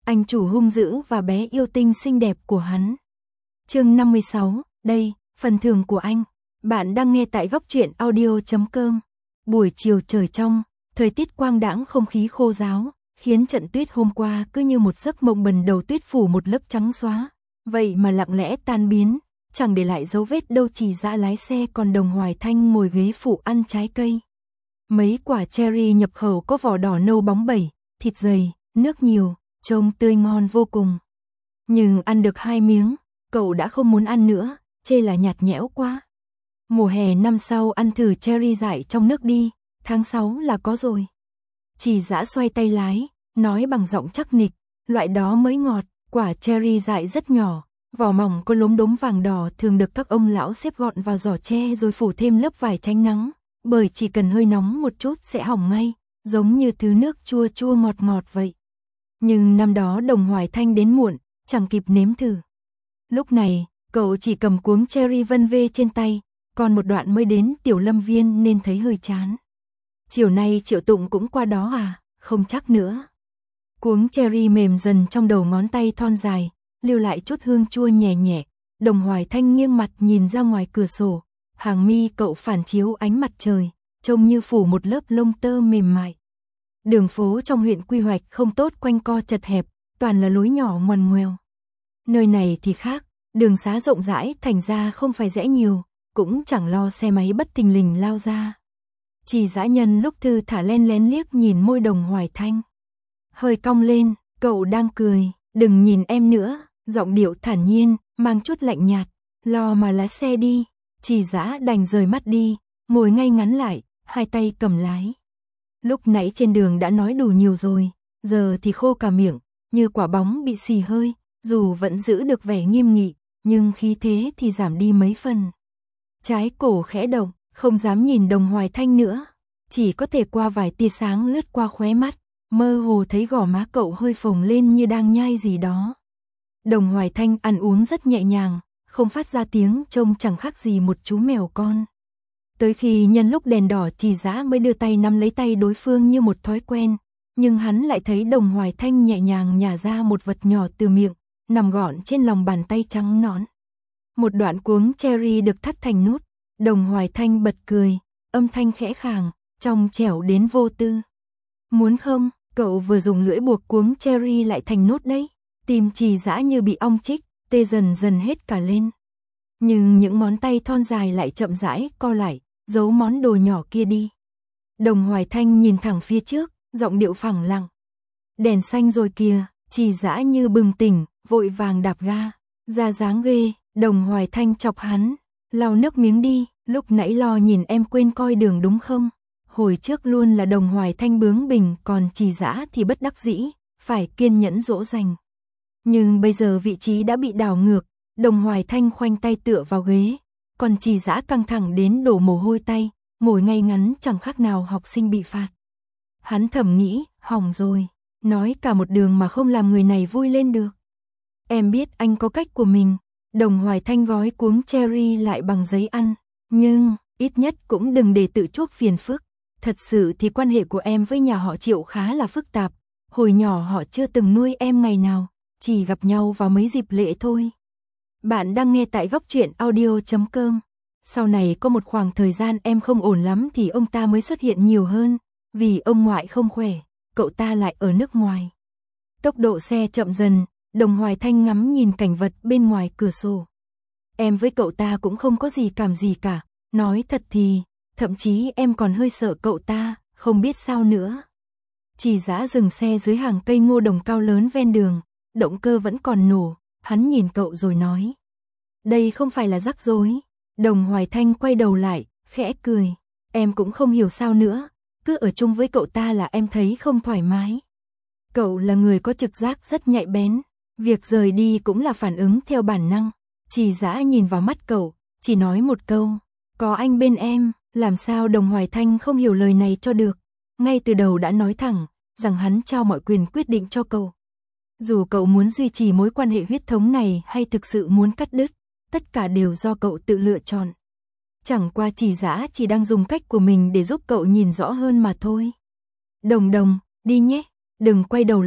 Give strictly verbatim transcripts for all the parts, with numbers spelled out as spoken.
anh chủ hung dữ và bé yêu tinh xinh đẹp của hắn. Chương năm mươi sáu, đây, phần thưởng của anh. Bạn đang nghe tại góc truyện audio chấm com. Buổi chiều trời trong, thời tiết quang đãng, không khí khô ráo, khiến trận tuyết hôm qua cứ như một giấc mộng bần đầu tuyết phủ một lớp trắng xóa, vậy mà lặng lẽ tan biến, chẳng để lại dấu vết đâu. Chỉ Dã lái xe, còn Đồng Hoài Thanh ngồi ghế phụ ăn trái cây. Mấy quả cherry nhập khẩu có vỏ đỏ nâu bóng bẩy, thịt dày, nước nhiều, trông tươi ngon vô cùng. Nhưng ăn được hai miếng, cậu đã không muốn ăn nữa, chê là nhạt nhẽo quá. Mùa hè năm sau ăn thử cherry dại trong nước đi, tháng sáu là có rồi. Chỉ Dã xoay tay lái, nói bằng giọng chắc nịch, loại đó mới ngọt. Quả cherry dại rất nhỏ, vỏ mỏng có lốm đốm vàng đỏ, thường được các ông lão xếp gọn vào giỏ tre rồi phủ thêm lớp vải tránh nắng, bởi chỉ cần hơi nóng một chút sẽ hỏng ngay, giống như thứ nước chua chua ngọt ngọt vậy. Nhưng năm đó Đồng Hoài Thanh đến muộn, chẳng kịp nếm thử. Lúc này, cậu chỉ cầm cuống cherry vân vê trên tay, còn một đoạn mới đến Tiểu Lâm Viên nên thấy hơi chán. Chiều nay Triệu Tụng cũng qua đó à? Không chắc nữa. Cuống cherry mềm dần trong đầu ngón tay thon dài, lưu lại chút hương chua nhẹ nhẹ. Đồng Hoài Thanh nghiêng mặt nhìn ra ngoài cửa sổ, hàng mi cậu phản chiếu ánh mặt trời, trông như phủ một lớp lông tơ mềm mại. Đường phố trong huyện quy hoạch không tốt, quanh co chật hẹp, toàn là lối nhỏ ngoằn ngoèo. Nơi này thì khác, đường xá rộng rãi, thành ra không phải rẽ nhiều, cũng chẳng lo xe máy bất thình lình lao ra. Chỉ Dã nhân lúc thư thả len lén liếc nhìn môi Đồng Hoài Thanh, hơi cong lên, cậu đang cười. Đừng nhìn em nữa, giọng điệu thản nhiên, mang chút lạnh nhạt, lo mà lái xe đi. Chỉ Dã đành rời mắt đi, ngồi ngay ngắn lại, hai tay cầm lái. Lúc nãy trên đường đã nói đủ nhiều rồi, giờ thì khô cả miệng, như quả bóng bị xì hơi, dù vẫn giữ được vẻ nghiêm nghị, nhưng khí thế thì giảm đi mấy phần. Trái cổ khẽ động, không dám nhìn Đồng Hoài Thanh nữa, chỉ có thể qua vài tia sáng lướt qua khóe mắt, mơ hồ thấy gò má cậu hơi phồng lên như đang nhai gì đó. Đồng Hoài Thanh ăn uống rất nhẹ nhàng, không phát ra tiếng, trông chẳng khác gì một chú mèo con. Tới khi nhân lúc đèn đỏ, Chỉ Dã mới đưa tay nắm lấy tay đối phương như một thói quen, nhưng hắn lại thấy Đồng Hoài Thanh nhẹ nhàng nhả ra một vật nhỏ từ miệng, nằm gọn trên lòng bàn tay trắng nõn. Một đoạn cuống cherry được thắt thành nút. Đồng Hoài Thanh bật cười, âm thanh khẽ khàng, trong trẻo đến vô tư. Muốn không? Cậu vừa dùng lưỡi buộc cuống cherry lại thành nốt đấy. Tim Chỉ Dã như bị ong chích, tê dần dần hết cả lên. Nhưng những ngón tay thon dài lại chậm rãi co lại, giấu món đồ nhỏ kia đi. Đồng Hoài Thanh nhìn thẳng phía trước, giọng điệu phẳng lặng. Đèn xanh rồi kìa. Chỉ Dã như bừng tỉnh, vội vàng đạp ga. Ra dáng ghê. Đồng Hoài Thanh chọc hắn. Lau nước miếng đi, lúc nãy lo nhìn em quên coi đường đúng không? Hồi trước luôn là Đồng Hoài Thanh bướng bỉnh, còn Chỉ Dã thì bất đắc dĩ, phải kiên nhẫn dỗ dành. Nhưng bây giờ vị trí đã bị đảo ngược, Đồng Hoài Thanh khoanh tay tựa vào ghế, còn Chỉ Dã căng thẳng đến đổ mồ hôi tay, ngồi ngay ngắn chẳng khác nào học sinh bị phạt. Hắn thầm nghĩ, hỏng rồi, nói cả một đường mà không làm người này vui lên được. Em biết anh có cách của mình. Đồng Hoài Thanh gói cuống cherry lại bằng giấy ăn, nhưng ít nhất cũng đừng để tự chuốc phiền phức. Thật sự thì quan hệ của em với nhà họ Triệu khá là phức tạp. Hồi nhỏ họ chưa từng nuôi em ngày nào, chỉ gặp nhau vào mấy dịp lễ thôi. Bạn đang nghe tại góc truyện audio chấm com. Sau này có một khoảng thời gian em không ổn lắm thì ông ta mới xuất hiện nhiều hơn. Vì ông ngoại không khỏe, cậu ta lại ở nước ngoài. Tốc độ xe chậm dần. Đồng Hoài Thanh ngắm nhìn cảnh vật bên ngoài cửa sổ. Em với cậu ta cũng không có gì cảm gì cả. Nói thật thì, thậm chí em còn hơi sợ cậu ta, không biết sao nữa. Chỉ Dã dừng xe dưới hàng cây ngô đồng cao lớn ven đường, động cơ vẫn còn nổ, hắn nhìn cậu rồi nói. Đây không phải là rắc rối. Đồng Hoài Thanh quay đầu lại, khẽ cười. Em cũng không hiểu sao nữa, cứ ở chung với cậu ta là em thấy không thoải mái. Cậu là người có trực giác rất nhạy bén. Việc rời đi cũng là phản ứng theo bản năng. Chỉ Dã nhìn vào mắt cậu, chỉ nói một câu. Có anh bên em, làm sao Đồng Hoài Thanh không hiểu lời này cho được. Ngay từ đầu đã nói thẳng, rằng hắn trao mọi quyền quyết định cho cậu. Dù cậu muốn duy trì mối quan hệ huyết thống này hay thực sự muốn cắt đứt, tất cả đều do cậu tự lựa chọn. Chẳng qua Chỉ Dã chỉ đang dùng cách của mình để giúp cậu nhìn rõ hơn mà thôi. Đồng Đồng, đi nhé, đừng quay đầu lại.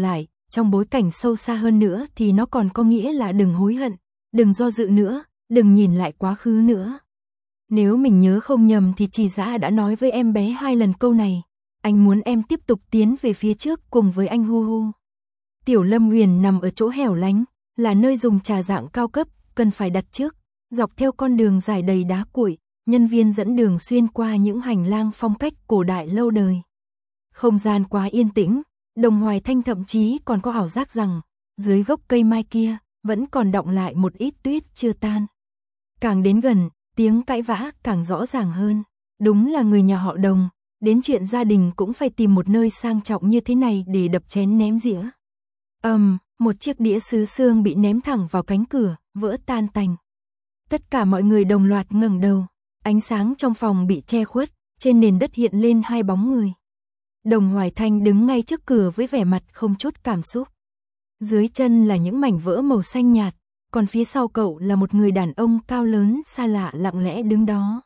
trong bối cảnh sâu xa hơn nữa thì nó còn có nghĩa là đừng hối hận, đừng do dự nữa, đừng nhìn lại quá khứ nữa. Nếu mình nhớ không nhầm thì Trì Dã đã nói với em bé hai lần câu này, anh muốn em tiếp tục tiến về phía trước cùng với anh hu hu. Tiểu Lâm Huyền nằm ở chỗ hẻo lánh, là nơi dùng trà dạng cao cấp, cần phải đặt trước, dọc theo con đường dài đầy đá cuội, nhân viên dẫn đường xuyên qua những hành lang phong cách cổ đại lâu đời. Không gian quá yên tĩnh, Đồng Hoài Thanh thậm chí còn có ảo giác rằng, dưới gốc cây mai kia, vẫn còn đọng lại một ít tuyết chưa tan. Càng đến gần, tiếng cãi vã càng rõ ràng hơn. Đúng là người nhà họ Đồng, đến chuyện gia đình cũng phải tìm một nơi sang trọng như thế này để đập chén ném dĩa. Ầm, um, một chiếc đĩa sứ xương bị ném thẳng vào cánh cửa, vỡ tan tành. Tất cả mọi người đồng loạt ngẩng đầu, ánh sáng trong phòng bị che khuất, trên nền đất hiện lên hai bóng người. Đồng Hoài Thanh đứng ngay trước cửa với vẻ mặt không chút cảm xúc. Dưới chân là những mảnh vỡ màu xanh nhạt, còn phía sau cậu là một người đàn ông cao lớn xa lạ lặng lẽ đứng đó.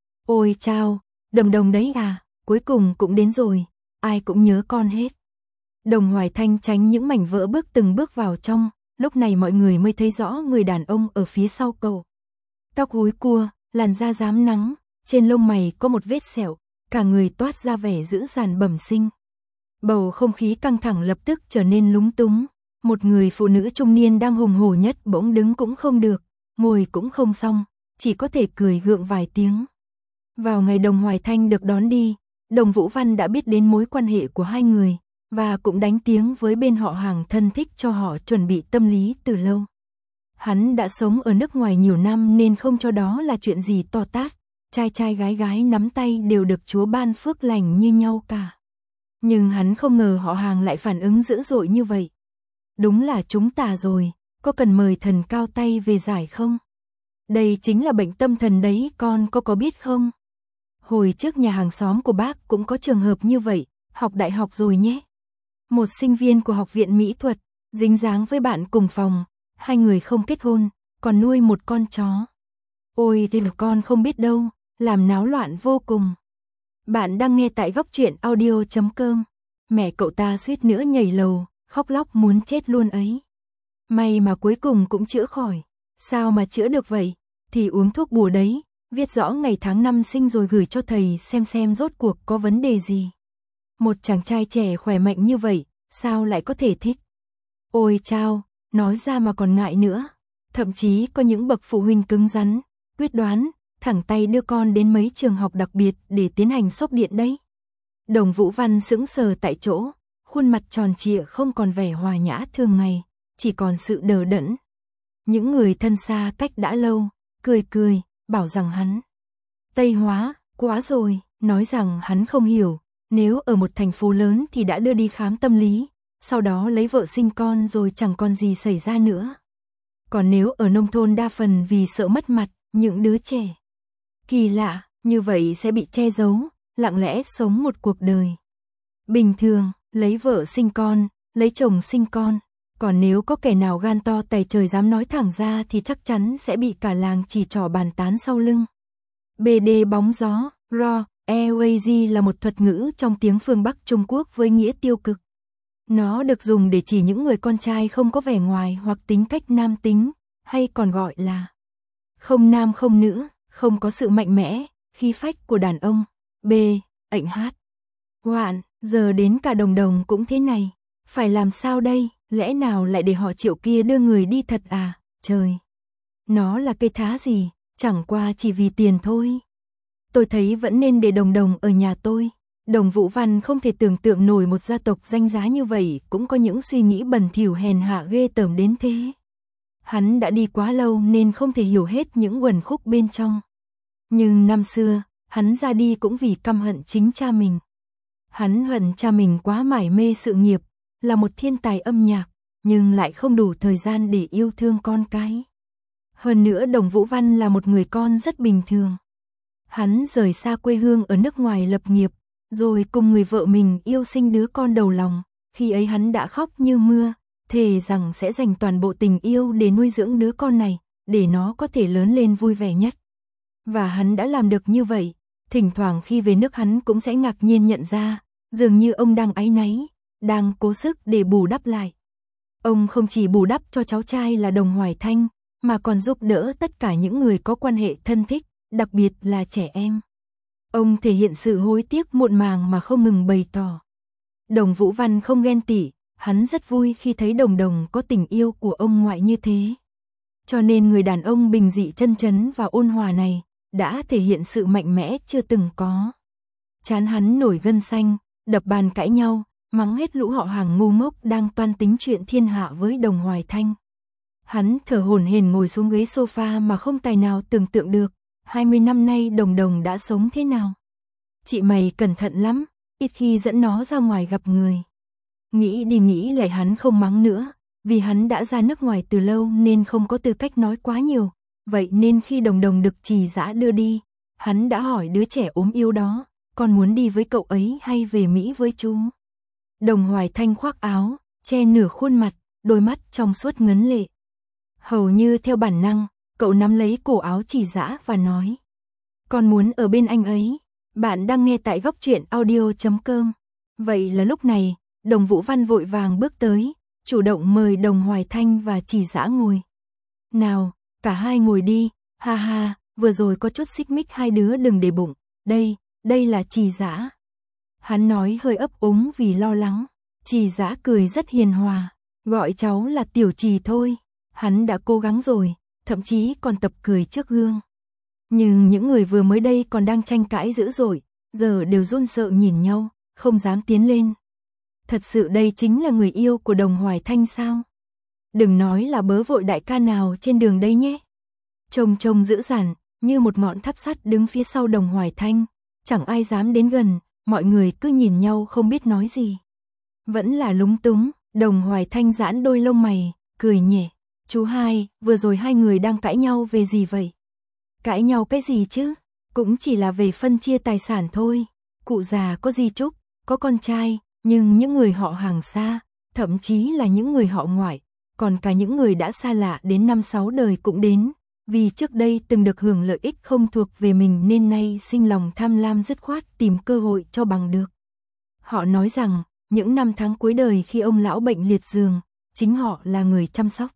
Ôi chao, Đồng Đồng đấy à, cuối cùng cũng đến rồi, ai cũng nhớ con hết. Đồng Hoài Thanh tránh những mảnh vỡ bước từng bước vào trong, lúc này mọi người mới thấy rõ người đàn ông ở phía sau cậu. Tóc húi cua, làn da rám nắng, trên lông mày có một vết sẹo, cả người toát ra vẻ dữ dằn bẩm sinh. Bầu không khí căng thẳng lập tức trở nên lúng túng. Một người phụ nữ trung niên đang hùng hổ nhất bỗng đứng cũng không được, ngồi cũng không xong, chỉ có thể cười gượng vài tiếng. Vào ngày Đồng Hoài Thanh được đón đi, Đồng Vũ Văn đã biết đến mối quan hệ của hai người, và cũng đánh tiếng với bên họ hàng thân thích cho họ chuẩn bị tâm lý từ lâu. Hắn đã sống ở nước ngoài nhiều năm nên không cho đó là chuyện gì to tát, trai trai gái gái nắm tay đều được Chúa ban phước lành như nhau cả. Nhưng hắn không ngờ họ hàng lại phản ứng dữ dội như vậy. Đúng là chúng ta rồi, có cần mời thần cao tay về giải không? Đây chính là bệnh tâm thần đấy, con có có biết không? Hồi trước nhà hàng xóm của bác cũng có trường hợp như vậy, học đại học rồi nhé. Một sinh viên của học viện mỹ thuật, dính dáng với bạn cùng phòng, hai người không kết hôn, còn nuôi một con chó. Ôi thì con không biết đâu, làm náo loạn vô cùng. Bạn đang nghe tại góc truyện audio chấm com. Mẹ cậu ta suýt nữa nhảy lầu, khóc lóc muốn chết luôn ấy. May mà cuối cùng cũng chữa khỏi. Sao mà chữa được vậy? Thì uống thuốc bùa đấy, viết rõ ngày tháng năm sinh rồi gửi cho thầy xem xem rốt cuộc có vấn đề gì. Một chàng trai trẻ khỏe mạnh như vậy, sao lại có thể thích? Ôi chao, nói ra mà còn ngại nữa. Thậm chí có những bậc phụ huynh cứng rắn, quyết đoán, thẳng tay đưa con đến mấy trường học đặc biệt để tiến hành sốc điện đấy. Đồng Vũ Văn sững sờ tại chỗ, khuôn mặt tròn trịa không còn vẻ hòa nhã thường ngày, chỉ còn sự đờ đẫn. Những người thân xa cách đã lâu, cười cười, bảo rằng hắn Tây hóa, quá rồi, nói rằng hắn không hiểu, nếu ở một thành phố lớn thì đã đưa đi khám tâm lý, sau đó lấy vợ sinh con rồi chẳng còn gì xảy ra nữa. Còn nếu ở nông thôn đa phần vì sợ mất mặt, những đứa trẻ kỳ lạ, như vậy sẽ bị che giấu, lặng lẽ sống một cuộc đời bình thường, lấy vợ sinh con, lấy chồng sinh con. Còn nếu có kẻ nào gan to tày trời dám nói thẳng ra thì chắc chắn sẽ bị cả làng chỉ trỏ bàn tán sau lưng. bê đê bóng gió, raw, airways là một thuật ngữ trong tiếng phương Bắc Trung Quốc với nghĩa tiêu cực. Nó được dùng để chỉ những người con trai không có vẻ ngoài hoặc tính cách nam tính, hay còn gọi là không nam không nữ, không có sự mạnh mẽ, khí phách của đàn ông. B. Ảnh hát. Hoạn, giờ đến cả Đồng Đồng cũng thế này. Phải làm sao đây, lẽ nào lại để họ Triệu kia đưa người đi thật à, trời. Nó là cây thá gì, chẳng qua chỉ vì tiền thôi. Tôi thấy vẫn nên để Đồng Đồng ở nhà tôi. Đồng Vũ Văn không thể tưởng tượng nổi một gia tộc danh giá như vậy cũng có những suy nghĩ bẩn thỉu hèn hạ ghê tởm đến thế. Hắn đã đi quá lâu nên không thể hiểu hết những uẩn khúc bên trong. Nhưng năm xưa, hắn ra đi cũng vì căm hận chính cha mình. Hắn hận cha mình quá mải mê sự nghiệp, là một thiên tài âm nhạc, nhưng lại không đủ thời gian để yêu thương con cái. Hơn nữa Đồng Vũ Văn là một người con rất bình thường. Hắn rời xa quê hương ở nước ngoài lập nghiệp, rồi cùng người vợ mình yêu sinh đứa con đầu lòng. Khi ấy hắn đã khóc như mưa, thề rằng sẽ dành toàn bộ tình yêu để nuôi dưỡng đứa con này, để nó có thể lớn lên vui vẻ nhất. Và hắn đã làm được như vậy. Thỉnh thoảng khi về nước hắn cũng sẽ ngạc nhiên nhận ra, dường như ông đang áy náy, đang cố sức để bù đắp lại, Ông không chỉ bù đắp cho cháu trai là Đồng Hoài Thanh, mà còn giúp đỡ tất cả những người có quan hệ thân thích, đặc biệt là trẻ em. Ông thể hiện sự hối tiếc muộn màng mà không ngừng bày tỏ. Đồng Vũ Văn không ghen tị, hắn rất vui khi thấy Đồng Đồng có tình yêu của ông ngoại như thế. Cho nên người đàn ông bình dị chân chấn và ôn hòa này đã thể hiện sự mạnh mẽ chưa từng có. Trán hắn nổi gân xanh, đập bàn cãi nhau, mắng hết lũ họ hàng ngu ngốc đang toan tính chuyện thiên hạ với Đồng Hoài Thanh. Hắn thở hổn hển ngồi xuống ghế sofa mà không tài nào tưởng tượng được, hai mươi năm nay Đồng Đồng đã sống thế nào. Chị mày cẩn thận lắm, ít khi dẫn nó ra ngoài gặp người. Nghĩ đi nghĩ lại hắn không mắng nữa, vì hắn đã ra nước ngoài từ lâu nên không có tư cách nói quá nhiều. Vậy nên khi Đồng Đồng được Trì Dã đưa đi, hắn đã hỏi đứa trẻ ốm yếu đó, con muốn đi với cậu ấy hay về Mỹ với chú? Đồng Hoài Thanh khoác áo, che nửa khuôn mặt, đôi mắt trong suốt ngấn lệ. Hầu như theo bản năng, cậu nắm lấy cổ áo Trì Dã và nói: con muốn ở bên anh ấy. Bạn đang nghe tại góc truyện audio chấm com. Vậy là lúc này, Đồng Vũ Văn vội vàng bước tới, chủ động mời Đồng Hoài Thanh và Trì Dã ngồi. Nào, cả hai ngồi đi, ha ha, vừa rồi có chút xích mích hai đứa đừng để bụng, đây, đây là Trì Dã. Hắn nói hơi ấp úng vì lo lắng. Trì Dã cười rất hiền hòa, gọi cháu là Tiểu Trì thôi. Hắn đã cố gắng rồi, thậm chí còn tập cười trước gương. Nhưng những người vừa mới đây còn đang tranh cãi dữ dội, giờ đều run sợ nhìn nhau, không dám tiến lên. Thật sự đây chính là người yêu của Đồng Hoài Thanh sao? Đừng nói là bớ vội đại ca nào trên đường đây nhé. Trông trông dữ dằn, như một ngọn tháp sắt đứng phía sau Đồng Hoài Thanh, chẳng ai dám đến gần, mọi người cứ nhìn nhau không biết nói gì. Vẫn là lúng túng, Đồng Hoài Thanh giãn đôi lông mày, cười nhẹ. Chú hai, vừa rồi hai người đang cãi nhau về gì vậy? Cãi nhau cái gì chứ? Cũng chỉ là về phân chia tài sản thôi. Cụ già có di chúc, có con trai, nhưng những người họ hàng xa, thậm chí là những người họ ngoại, còn cả những người đã xa lạ đến năm sáu đời cũng đến, vì trước đây từng được hưởng lợi ích không thuộc về mình nên nay sinh lòng tham lam dứt khoát tìm cơ hội cho bằng được. Họ nói rằng, những năm tháng cuối đời khi ông lão bệnh liệt giường, chính họ là người chăm sóc.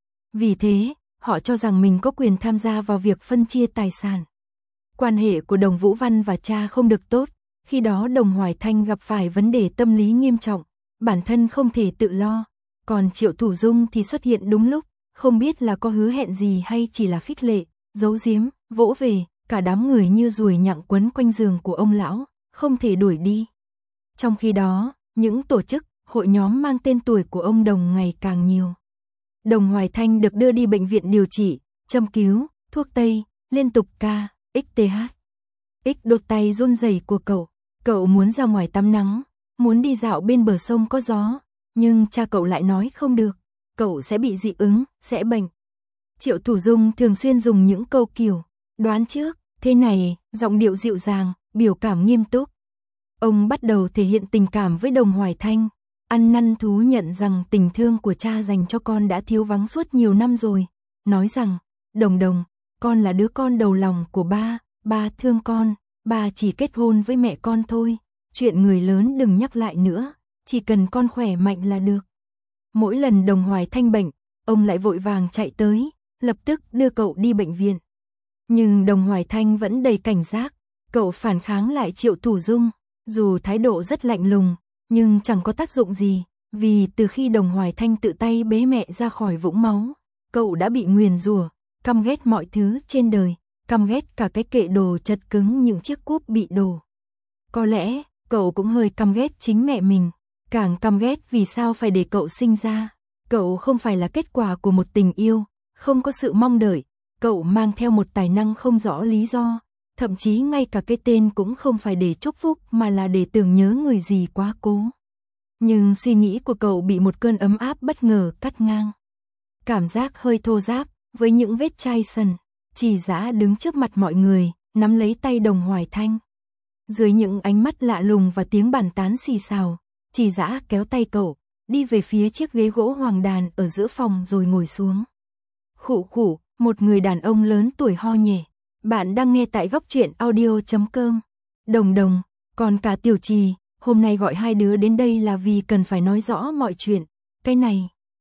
Vì thế, họ cho rằng mình có quyền tham gia vào việc phân chia tài sản. Quan hệ của Đồng Vũ Văn và cha không được tốt, khi đó Đồng Hoài Thanh gặp phải vấn đề tâm lý nghiêm trọng, bản thân không thể tự lo, còn Triệu Thủ Dung thì xuất hiện đúng lúc, không biết là có hứa hẹn gì hay chỉ là khích lệ, giấu giếm, vỗ về, cả đám người như ruồi nhặng quấn quanh giường của ông lão, không thể đuổi đi. Trong khi đó, những tổ chức, hội nhóm mang tên tuổi của ông Đồng ngày càng nhiều. Đồng Hoài Thanh được đưa đi bệnh viện điều trị, châm cứu, thuốc tây, liên tục ca, ích tê hát. X đột tay run rẩy của cậu, cậu muốn ra ngoài tắm nắng, muốn đi dạo bên bờ sông có gió, nhưng cha cậu lại nói không được, cậu sẽ bị dị ứng, sẽ bệnh. Triệu Thủ Dung thường xuyên dùng những câu kiểu, đoán trước, thế này, giọng điệu dịu dàng, biểu cảm nghiêm túc. Ông bắt đầu thể hiện tình cảm với Đồng Hoài Thanh, ăn năn thú nhận rằng tình thương của cha dành cho con đã thiếu vắng suốt nhiều năm rồi, nói rằng, Đồng Đồng, con là đứa con đầu lòng của ba, ba thương con, ba chỉ kết hôn với mẹ con thôi, chuyện người lớn đừng nhắc lại nữa, chỉ cần con khỏe mạnh là được. Mỗi lần Đồng Hoài Thanh bệnh, ông lại vội vàng chạy tới, lập tức đưa cậu đi bệnh viện. Nhưng Đồng Hoài Thanh vẫn đầy cảnh giác, cậu phản kháng lại Triệu Thủ Dung, dù thái độ rất lạnh lùng, nhưng chẳng có tác dụng gì, vì từ khi Đồng Hoài Thanh tự tay bế mẹ ra khỏi vũng máu, cậu đã bị nguyền rủa, căm ghét mọi thứ trên đời, căm ghét cả cái kệ đồ chật cứng những chiếc cúp bị đổ. Có lẽ, cậu cũng hơi căm ghét chính mẹ mình, càng căm ghét vì sao phải để cậu sinh ra. Cậu không phải là kết quả của một tình yêu, không có sự mong đợi, cậu mang theo một tài năng không rõ lý do, thậm chí ngay cả cái tên cũng không phải để chúc phúc mà là để tưởng nhớ người gì quá cố. Nhưng suy nghĩ của cậu bị một cơn ấm áp bất ngờ cắt ngang. Cảm giác hơi thô ráp, với những vết chai sần, Trì Dã đứng trước mặt mọi người, nắm lấy tay Đồng Hoài Thanh. Dưới những ánh mắt lạ lùng và tiếng bàn tán xì xào, Trì Dã kéo tay cậu, đi về phía chiếc ghế gỗ hoàng đàn ở giữa phòng rồi ngồi xuống. Khụ khụ, một người đàn ông lớn tuổi ho nhẹ. Bạn đang nghe tại góc truyện audio chấm com. Đồng Đồng, còn cả Tiểu Trì, hôm nay gọi hai đứa đến đây là vì cần phải nói rõ mọi chuyện. Cái này,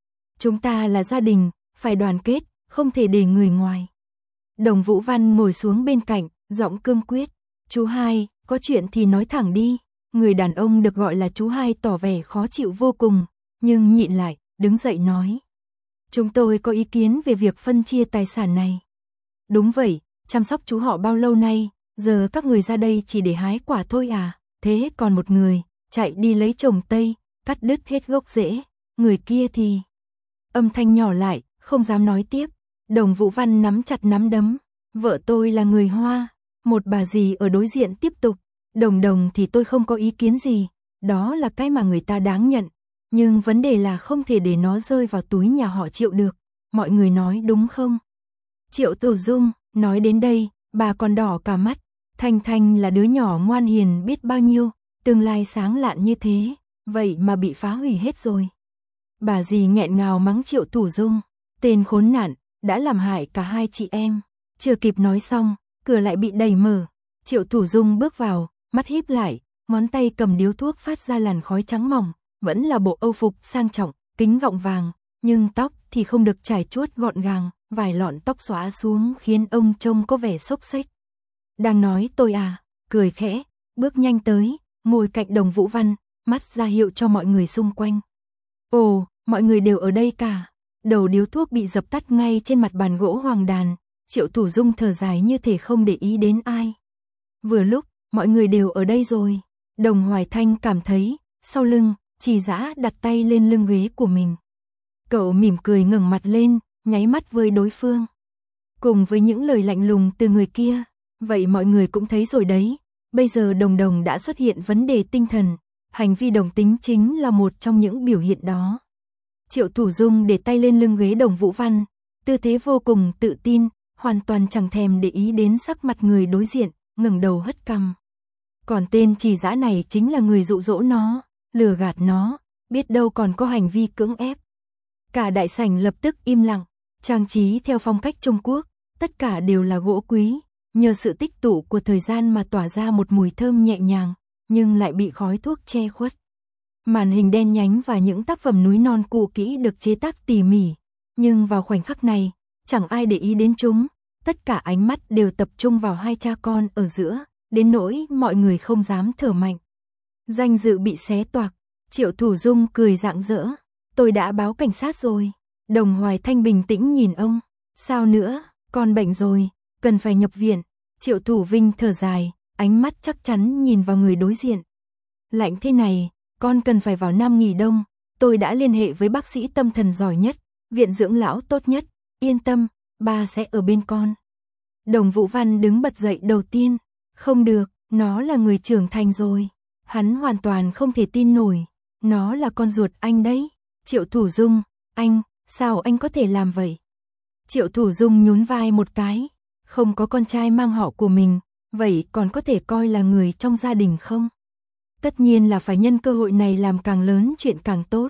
Chúng ta là gia đình, phải đoàn kết, không thể để người ngoài. Đồng Vũ Văn ngồi xuống bên cạnh, giọng cương quyết. Chú hai, có chuyện thì nói thẳng đi. Người đàn ông được gọi là chú hai tỏ vẻ khó chịu vô cùng, nhưng nhịn lại, đứng dậy nói. Chúng tôi có ý kiến về việc phân chia tài sản này. Đúng vậy, chăm sóc chú họ bao lâu nay, giờ các người ra đây chỉ để hái quả thôi à, thế còn một người, chạy đi lấy trồng Tây, cắt đứt hết gốc rễ, người kia thì... Âm thanh nhỏ lại, không dám nói tiếp. Đồng Vũ Văn nắm chặt nắm đấm. Vợ tôi là người Hoa. Một bà dì ở đối diện tiếp tục. Đồng đồng thì tôi không có ý kiến gì. Đó là cái mà người ta đáng nhận. Nhưng vấn đề là không thể để nó rơi vào túi nhà họ Triệu được. Mọi người nói đúng không? Triệu Tử Dung, nói đến đây, bà còn đỏ cả mắt. Thanh Thanh là đứa nhỏ ngoan hiền biết bao nhiêu. Tương lai sáng lạn như thế. Vậy mà bị phá hủy hết rồi. Bà dì nghẹn ngào mắng Triệu Tử Dung. Tên khốn nạn, đã làm hại cả hai chị em. Chưa kịp nói xong, cửa lại bị đẩy mở. Triệu Tử Dung bước vào, mắt híp lại, ngón tay cầm điếu thuốc phát ra làn khói trắng mỏng. Vẫn là bộ âu phục sang trọng, kính gọng vàng, nhưng tóc thì không được trải chuốt gọn gàng, vài lọn tóc xõa xuống khiến ông trông có vẻ xốc xếch. Đang nói tôi à, cười khẽ, bước nhanh tới, ngồi cạnh Đồng Vũ Văn, mắt ra hiệu cho mọi người xung quanh. Ồ, mọi người đều ở đây cả. Đầu điếu thuốc bị dập tắt ngay trên mặt bàn gỗ hoàng đàn, Triệu Tử Dung thở dài như thể không để ý đến ai. Vừa lúc, mọi người đều ở đây rồi. Đồng Hoài Thanh cảm thấy, sau lưng, Trì Dã đặt tay lên lưng ghế của mình. Cậu mỉm cười ngẩng mặt lên, nháy mắt với đối phương. Cùng với những lời lạnh lùng từ người kia, vậy mọi người cũng thấy rồi đấy. Bây giờ Đồng Đồng đã xuất hiện vấn đề tinh thần, hành vi đồng tính chính là một trong những biểu hiện đó. Triệu Tử Dung để tay lên lưng ghế Đồng Vũ Văn, tư thế vô cùng tự tin, hoàn toàn chẳng thèm để ý đến sắc mặt người đối diện, ngẩng đầu hất cằm. Còn tên Trì Dã này chính là người dụ dỗ nó, lừa gạt nó, biết đâu còn có hành vi cưỡng ép. Cả đại sảnh lập tức im lặng, trang trí theo phong cách Trung Quốc, tất cả đều là gỗ quý, nhờ sự tích tụ của thời gian mà tỏa ra một mùi thơm nhẹ nhàng, nhưng lại bị khói thuốc che khuất. Màn hình đen nhánh và những tác phẩm núi non cũ kỹ được chế tác tỉ mỉ, nhưng vào khoảnh khắc này, chẳng ai để ý đến chúng, tất cả ánh mắt đều tập trung vào hai cha con ở giữa, đến nỗi mọi người không dám thở mạnh. Danh dự bị xé toạc, Triệu Tử Dung cười rạng rỡ, tôi đã báo cảnh sát rồi. Đồng Hoài Thanh bình tĩnh nhìn ông, sao nữa, con bệnh rồi, cần phải nhập viện. Triệu Tử Vinh thở dài, ánh mắt chắc chắn nhìn vào người đối diện. Lạnh thế này, con cần phải vào Nam nghỉ đông, tôi đã liên hệ với bác sĩ tâm thần giỏi nhất, viện dưỡng lão tốt nhất, yên tâm, ba sẽ ở bên con. Đồng Vũ Văn đứng bật dậy đầu tiên, không được, nó là người trưởng thành rồi. Hắn hoàn toàn không thể tin nổi, nó là con ruột anh đấy. Triệu Tử Dung, anh, sao anh có thể làm vậy? Triệu Tử Dung nhún vai một cái, không có con trai mang họ của mình, vậy còn có thể coi là người trong gia đình không? Tất nhiên là phải nhân cơ hội này làm càng lớn chuyện càng tốt.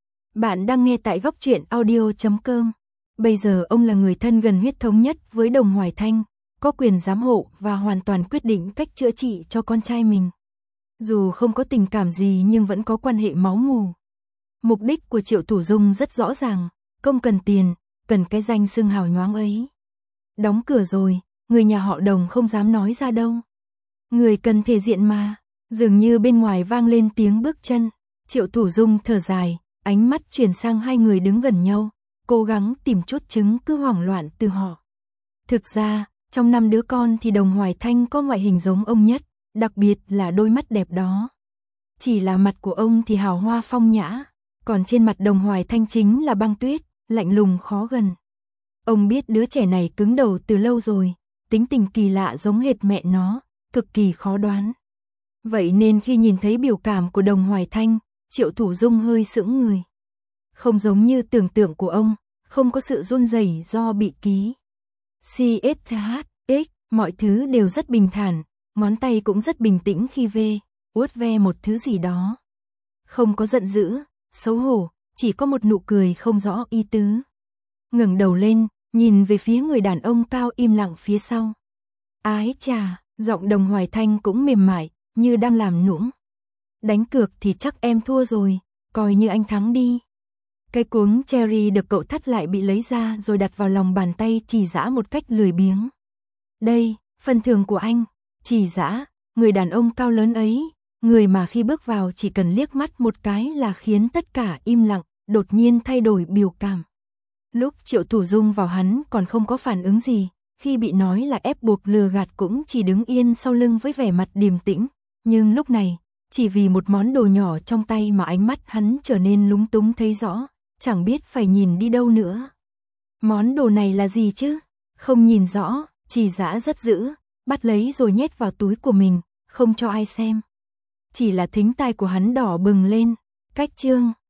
Bạn đang nghe tại góc truyện audio chấm com. Bây giờ ông là người thân gần huyết thống nhất với Đồng Hoài Thanh, có quyền giám hộ và hoàn toàn quyết định cách chữa trị cho con trai mình. Dù không có tình cảm gì nhưng vẫn có quan hệ máu mủ. Mục đích của Triệu Tử Dung rất rõ ràng, không cần tiền, cần cái danh xưng hào nhoáng ấy. Đóng cửa rồi, người nhà họ Đồng không dám nói ra đâu. Người cần thể diện mà. Dường như bên ngoài vang lên tiếng bước chân, Triệu Tử Dung thở dài, ánh mắt chuyển sang hai người đứng gần nhau, cố gắng tìm chút chứng cứ hoảng loạn từ họ. Thực ra, trong năm đứa con thì Đồng Hoài Thanh có ngoại hình giống ông nhất, đặc biệt là đôi mắt đẹp đó. Chỉ là mặt của ông thì hào hoa phong nhã, còn trên mặt Đồng Hoài Thanh chính là băng tuyết, lạnh lùng khó gần. Ông biết đứa trẻ này cứng đầu từ lâu rồi, tính tình kỳ lạ giống hệt mẹ nó, cực kỳ khó đoán. Vậy nên khi nhìn thấy biểu cảm của Đồng Hoài Thanh, Triệu Tử Dung hơi sững người. Không giống như tưởng tượng của ông, không có sự run rẩy do bị ký. xê ét hát ích, mọi thứ đều rất bình thản, ngón tay cũng rất bình tĩnh khi vê, uốt ve một thứ gì đó. Không có giận dữ, xấu hổ, chỉ có một nụ cười không rõ ý tứ. Ngẩng đầu lên, nhìn về phía người đàn ông cao im lặng phía sau. Ái chà, giọng Đồng Hoài Thanh cũng mềm mại, như đang làm nũng. Đánh cược thì chắc em thua rồi, coi như anh thắng đi. Cái cuống cherry được cậu thắt lại bị lấy ra rồi đặt vào lòng bàn tay Trì Dã một cách lười biếng. Đây, phần thưởng của anh. Trì Dã, người đàn ông cao lớn ấy, người mà khi bước vào chỉ cần liếc mắt một cái là khiến tất cả im lặng, đột nhiên thay đổi biểu cảm. Lúc Triệu Thủ Dung vào hắn còn không có phản ứng gì, khi bị nói là ép buộc lừa gạt cũng chỉ đứng yên sau lưng với vẻ mặt điềm tĩnh, nhưng lúc này, chỉ vì một món đồ nhỏ trong tay mà ánh mắt hắn trở nên lúng túng thấy rõ, chẳng biết phải nhìn đi đâu nữa. Món đồ này là gì chứ? Không nhìn rõ, Trì Dã rất dữ, bắt lấy rồi nhét vào túi của mình, không cho ai xem. Chỉ là thính tai của hắn đỏ bừng lên. Cách chương